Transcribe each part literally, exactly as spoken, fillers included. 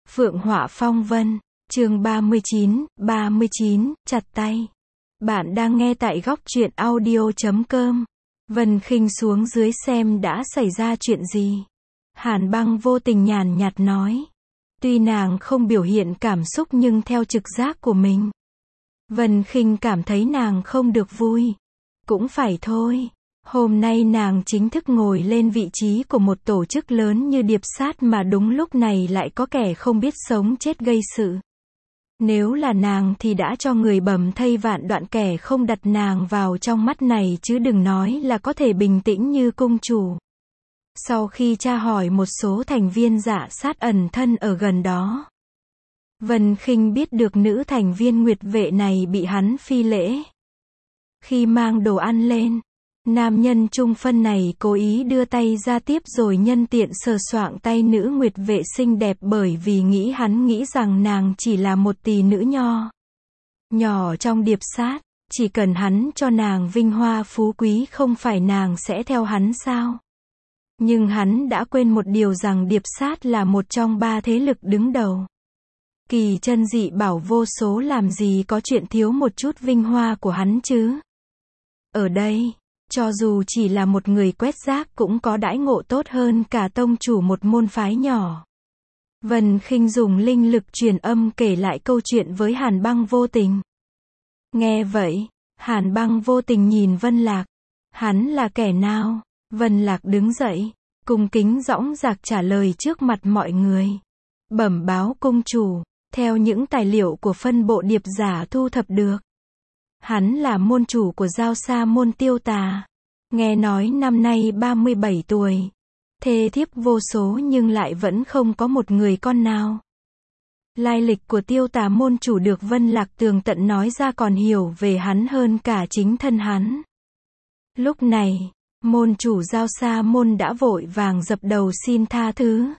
Phượng Họa Phong Vân, chương ba mươi chín, ba mươi chín, chặt tay. Bạn đang nghe tại góc truyện audio chấm com. Vân Khinh xuống dưới xem đã xảy ra chuyện gì. Hàn Băng vô tình nhàn nhạt nói. Tuy nàng không biểu hiện cảm xúc nhưng theo trực giác của mình, Vân Khinh cảm thấy nàng không được vui. Cũng phải thôi. Hôm nay nàng chính thức ngồi lên vị trí của một tổ chức lớn như Điệp Sát mà đúng lúc này lại có kẻ không biết sống chết gây sự. Nếu là nàng thì đã cho người bầm thây vạn đoạn, kẻ không đặt nàng vào trong mắt này chứ đừng nói là có thể bình tĩnh như cung chủ. Sau khi tra hỏi một số thành viên Dạ Sát ẩn thân ở gần đó, Vân Khinh biết được nữ thành viên Nguyệt Vệ này bị hắn phi lễ. Khi mang đồ ăn lên, nam nhân trung phân này cố ý đưa tay ra tiếp rồi nhân tiện sờ soạng tay nữ Nguyệt Vệ xinh đẹp, bởi vì nghĩ hắn nghĩ rằng nàng chỉ là một tỷ nữ nho nhỏ trong Điệp Sát, chỉ cần hắn cho nàng vinh hoa phú quý không phải nàng sẽ theo hắn sao? Nhưng hắn đã quên một điều rằng Điệp Sát là một trong ba thế lực đứng đầu. Kỳ chân dị bảo vô số, làm gì có chuyện thiếu một chút vinh hoa của hắn chứ? Ở đây, cho dù chỉ là một người quét rác cũng có đãi ngộ tốt hơn cả tông chủ một môn phái nhỏ. Vân Khinh dùng linh lực truyền âm kể lại câu chuyện với Hàn Băng vô tình. Nghe vậy, Hàn Băng vô tình nhìn Vân Lạc. Hắn là kẻ nào? Vân Lạc đứng dậy, cung kính dõng dạc trả lời trước mặt mọi người. Bẩm báo cung chủ, theo những tài liệu của phân bộ điệp giả thu thập được, hắn là môn chủ của Giao Sa môn Tiêu Tà. Nghe nói năm nay ba mươi bảy tuổi, thê thiếp vô số nhưng lại vẫn không có một người con nào. Lai lịch của Tiêu Tà môn chủ được Vân Lạc tường tận nói ra, còn hiểu về hắn hơn cả chính thân hắn. Lúc này, môn chủ Giao Sa môn đã vội vàng dập đầu xin tha thứ.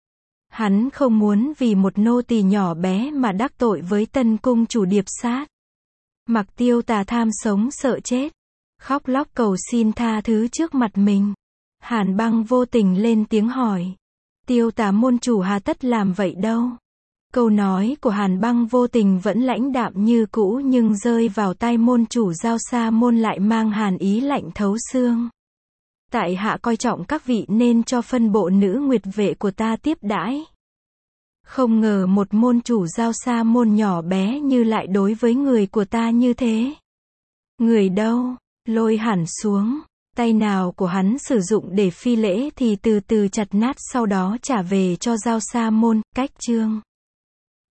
Hắn không muốn vì một nô tỳ nhỏ bé mà đắc tội với tân cung chủ Điệp Sát. Mặc Tiêu Tà tham sống sợ chết, khóc lóc cầu xin tha thứ trước mặt mình. Hàn Băng vô tình lên tiếng hỏi. Tiêu Tà môn chủ hà tất làm vậy đâu? Câu nói của Hàn Băng vô tình vẫn lãnh đạm như cũ, nhưng rơi vào tai môn chủ Giao Sa môn lại mang hàn ý lạnh thấu xương. Tại hạ coi trọng các vị nên cho phân bộ nữ Nguyệt Vệ của ta tiếp đãi. Không ngờ một môn chủ Giao Sa môn nhỏ bé như lại đối với người của ta như thế. Người đâu? Lôi hẳn xuống. Tay nào của hắn sử dụng để phi lễ thì từ từ chặt nát, sau đó trả về cho Giao Sa môn. Cách chương